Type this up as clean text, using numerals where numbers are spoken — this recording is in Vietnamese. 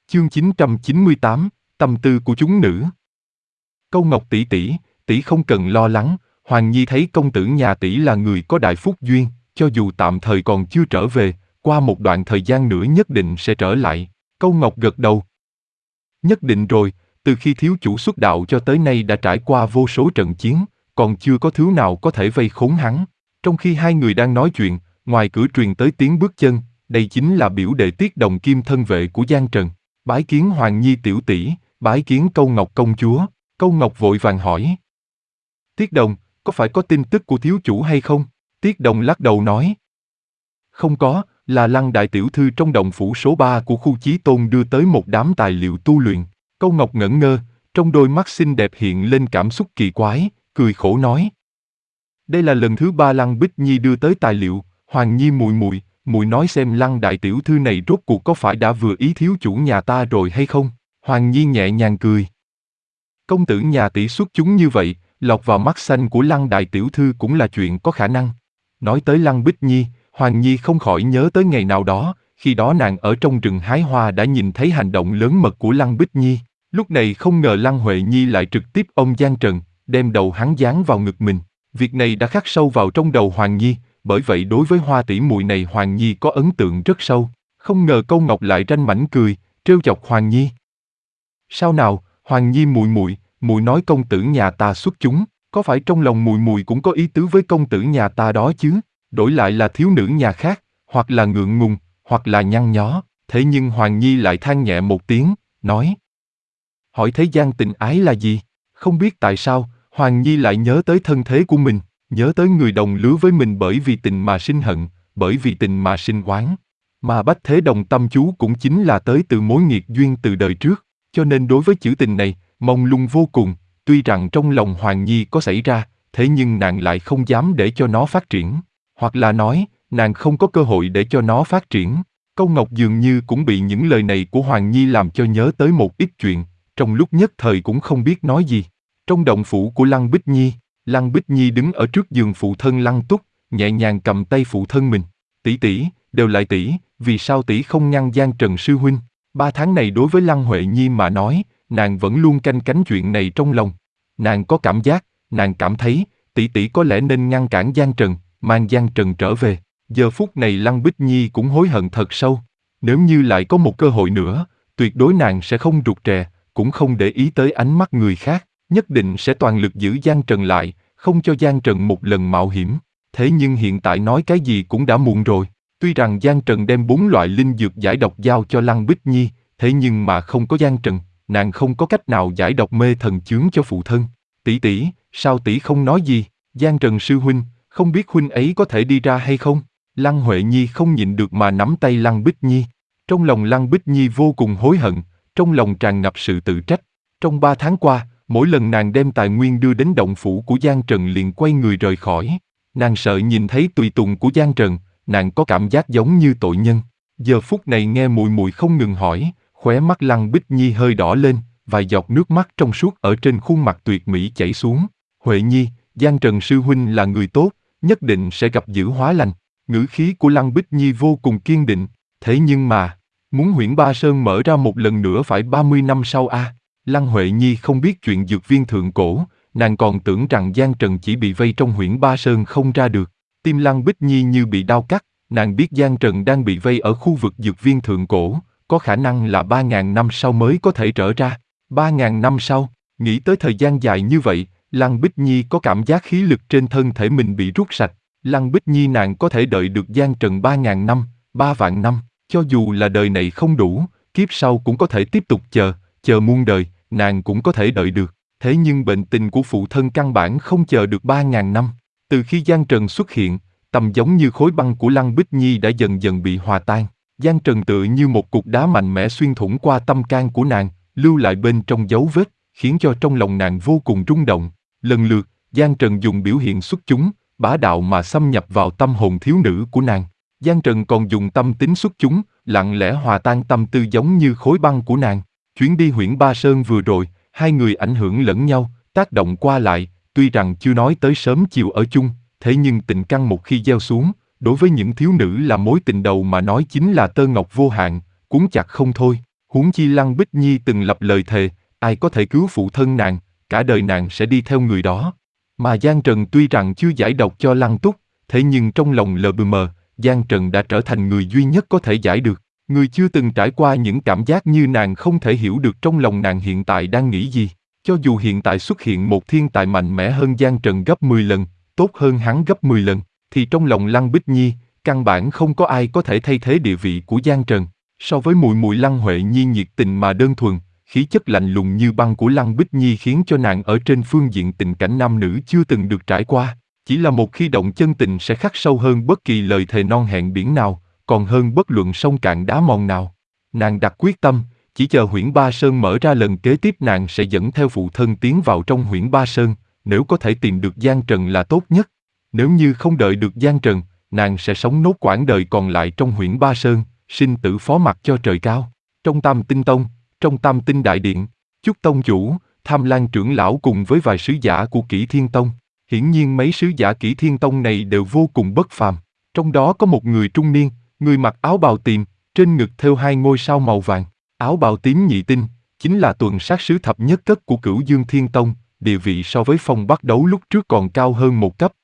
Chương 998, tâm tư của chúng nữ. Câu Ngọc tỷ tỷ, tỷ không cần lo lắng, Hoàng Nhi thấy công tử nhà tỷ là người có đại phúc duyên, cho dù tạm thời còn chưa trở về, qua một đoạn thời gian nữa nhất định sẽ trở lại. Câu Ngọc gật đầu. Nhất định rồi, từ khi thiếu chủ xuất đạo cho tới nay đã trải qua vô số trận chiến, còn chưa có thứ nào có thể vây khốn hắn. Trong khi hai người đang nói chuyện, ngoài cửa truyền tới tiếng bước chân, đây chính là biểu đệ Tiết Đồng Kim thân vệ của Giang Trần. Bái kiến Hoàng Nhi tiểu tỷ, bái kiến Câu Ngọc công chúa. Câu Ngọc vội vàng hỏi. Tiết Đồng, có phải có tin tức của thiếu chủ hay không? Tiết Đồng lắc đầu nói. Không có, là Lăng đại tiểu thư trong động phủ số 3 của khu Chí Tôn đưa tới một đám tài liệu tu luyện. Câu Ngọc ngẩn ngơ, trong đôi mắt xinh đẹp hiện lên cảm xúc kỳ quái, cười khổ nói. Đây là lần thứ 3 Lăng Bích Nhi đưa tới tài liệu, Hoàng Nhi muội nói xem Lăng đại tiểu thư này rốt cuộc có phải đã vừa ý thiếu chủ nhà ta rồi hay không? Hoàng Nhi nhẹ nhàng cười. Công tử nhà tỷ xuất chúng như vậy, lọt vào mắt xanh của Lăng đại tiểu thư cũng là chuyện có khả năng. Nói tới Lăng Bích Nhi, Hoàng Nhi không khỏi nhớ tới ngày nào đó, khi đó nàng ở trong rừng hái hoa đã nhìn thấy hành động lớn mật của Lăng Bích Nhi. Lúc này không ngờ Lăng Huệ Nhi lại trực tiếp ôm Giang Trần, đem đầu hắn dán vào ngực mình. Việc này đã khắc sâu vào trong đầu Hoàng Nhi, bởi vậy đối với Hoa tỷ muội này Hoàng Nhi có ấn tượng rất sâu. Không ngờ Câu Ngọc lại ranh mãnh cười, trêu chọc Hoàng Nhi. Sao nào, Hoàng Nhi muội nói công tử nhà ta xuất chúng, có phải trong lòng muội cũng có ý tứ với công tử nhà ta đó chứ? Đổi lại là thiếu nữ nhà khác, hoặc là ngượng ngùng, hoặc là nhăn nhó, thế nhưng Hoàng Nhi lại than nhẹ một tiếng, nói. Hỏi thế gian tình ái là gì? Không biết tại sao, Hoàng Nhi lại nhớ tới thân thế của mình, nhớ tới người đồng lứa với mình bởi vì tình mà sinh hận, bởi vì tình mà sinh oán. Mà Bách Thế Đồng tâm chú cũng chính là tới từ mối nghiệt duyên từ đời trước, cho nên đối với chữ tình này, mông lung vô cùng, tuy rằng trong lòng Hoàng Nhi có xảy ra, thế nhưng nàng lại không dám để cho nó phát triển. Hoặc là nói, nàng không có cơ hội để cho nó phát triển. Câu Ngọc dường như cũng bị những lời này của Hoàng Nhi làm cho nhớ tới một ít chuyện, trong lúc nhất thời cũng không biết nói gì. Trong động phủ của Lăng Bích Nhi đứng ở trước giường phụ thân Lăng Túc, nhẹ nhàng cầm tay phụ thân mình. Tỷ tỷ, đều lại tỷ, vì sao tỷ không ngăn Giang Trần sư huynh? 3 tháng này đối với Lăng Huệ Nhi mà nói, nàng vẫn luôn canh cánh chuyện này trong lòng. Nàng có cảm giác, nàng cảm thấy, tỷ tỷ có lẽ nên ngăn cản Giang Trần, mang Giang Trần trở về. Giờ phút này Lăng Bích Nhi cũng hối hận thật sâu. Nếu như lại có một cơ hội nữa, tuyệt đối nàng sẽ không rụt rè, cũng không để ý tới ánh mắt người khác, nhất định sẽ toàn lực giữ Giang Trần lại, không cho Giang Trần một lần mạo hiểm. Thế nhưng hiện tại nói cái gì cũng đã muộn rồi. Tuy rằng Giang Trần đem 4 loại linh dược giải độc giao cho Lăng Bích Nhi, thế nhưng mà không có Giang Trần, nàng không có cách nào giải độc mê thần chướng cho phụ thân. Tỷ tỷ, sao tỷ không nói gì? Giang Trần sư huynh, không biết huynh ấy có thể đi ra hay không? Lăng Huệ Nhi không nhịn được mà nắm tay Lăng Bích Nhi. Trong lòng Lăng Bích Nhi vô cùng hối hận, trong lòng tràn ngập sự tự trách. Trong 3 tháng qua, mỗi lần nàng đem tài nguyên đưa đến động phủ của Giang Trần liền quay người rời khỏi. Nàng sợ nhìn thấy tùy tùng của Giang Trần, nàng có cảm giác giống như tội nhân. Giờ phút này nghe muội không ngừng hỏi, khóe mắt Lăng Bích Nhi hơi đỏ lên, vài giọt nước mắt trong suốt ở trên khuôn mặt tuyệt mỹ chảy xuống. Huệ Nhi, Giang Trần sư huynh là người tốt, nhất định sẽ gặp dữ hóa lành. Ngữ khí của Lăng Bích Nhi vô cùng kiên định. Thế nhưng mà, muốn Huyễn Ba Sơn mở ra một lần nữa phải 30 năm sau a. Lăng Huệ Nhi không biết chuyện dược viên thượng cổ, nàng còn tưởng rằng Giang Trần chỉ bị vây trong Huyễn Ba Sơn không ra được. Tim Lăng Bích Nhi như bị đau cắt, nàng biết Giang Trần đang bị vây ở khu vực dược viên thượng cổ, có khả năng là 3.000 năm sau mới có thể trở ra. 3.000 năm sau, nghĩ tới thời gian dài như vậy, Lăng Bích Nhi có cảm giác khí lực trên thân thể mình bị rút sạch. Lăng Bích Nhi nàng có thể đợi được Giang Trần 3.000 năm, 3 vạn năm, cho dù là đời này không đủ, kiếp sau cũng có thể tiếp tục chờ muôn đời, nàng cũng có thể đợi được. Thế nhưng bệnh tình của phụ thân căn bản không chờ được 3.000 năm. Từ khi Giang Trần xuất hiện, tầm giống như khối băng của Lăng Bích Nhi đã dần dần bị hòa tan. Giang Trần tựa như một cục đá mạnh mẽ xuyên thủng qua tâm can của nàng, lưu lại bên trong dấu vết, khiến cho trong lòng nàng vô cùng rung động. Lần lượt, Giang Trần dùng biểu hiện xuất chúng, bá đạo mà xâm nhập vào tâm hồn thiếu nữ của nàng. Giang Trần còn dùng tâm tính xuất chúng, lặng lẽ hòa tan tâm tư giống như khối băng của nàng. Chuyến đi Huyễn Ba Sơn vừa rồi, hai người ảnh hưởng lẫn nhau, tác động qua lại, tuy rằng chưa nói tới sớm chiều ở chung, thế nhưng tình căn một khi gieo xuống, đối với những thiếu nữ là mối tình đầu mà nói chính là tơ ngọc vô hạn, cuốn chặt không thôi. Huống chi Lăng Bích Nhi từng lập lời thề, ai có thể cứu phụ thân nàng, cả đời nàng sẽ đi theo người đó. Mà Giang Trần tuy rằng chưa giải độc cho Lăng Túc, thế nhưng trong lòng LBM, Giang Trần đã trở thành người duy nhất có thể giải được. Người chưa từng trải qua những cảm giác như nàng không thể hiểu được trong lòng nàng hiện tại đang nghĩ gì. Cho dù hiện tại xuất hiện một thiên tài mạnh mẽ hơn Giang Trần gấp 10 lần, tốt hơn hắn gấp 10 lần, thì trong lòng Lăng Bích Nhi, căn bản không có ai có thể thay thế địa vị của Giang Trần. So với muội muội Lăng Huệ Nhi nhiệt tình mà đơn thuần, khí chất lạnh lùng như băng của Lăng Bích Nhi khiến cho nàng ở trên phương diện tình cảnh nam nữ chưa từng được trải qua. Chỉ là một khi động chân tình sẽ khắc sâu hơn bất kỳ lời thề non hẹn biển nào, còn hơn bất luận sông cạn đá mòn nào. Nàng đặt quyết tâm, chỉ chờ Huyễn Ba Sơn mở ra lần kế tiếp nàng sẽ dẫn theo phụ thân tiến vào trong Huyễn Ba Sơn, nếu có thể tìm được Giang Trần là tốt nhất. Nếu như không đợi được Giang Trần, nàng sẽ sống nốt quãng đời còn lại trong Huyễn Ba Sơn, sinh tử phó mặc cho trời cao. Trong Tam Tinh Tông, trong Tam Tinh Đại Điện, Chúc Tông chủ, Tham Lan trưởng lão cùng với vài sứ giả của Kỷ Thiên Tông. Hiển nhiên mấy sứ giả Kỷ Thiên Tông này đều vô cùng bất phàm. Trong đó có một người trung niên, người mặc áo bào tím, trên ngực thêu 2 ngôi sao màu vàng. Áo bào tím nhị tinh, chính là tuần sát sứ thập nhất cấp của Cửu Dương Thiên Tông, địa vị so với Phong Bắc Đấu lúc trước còn cao hơn một cấp.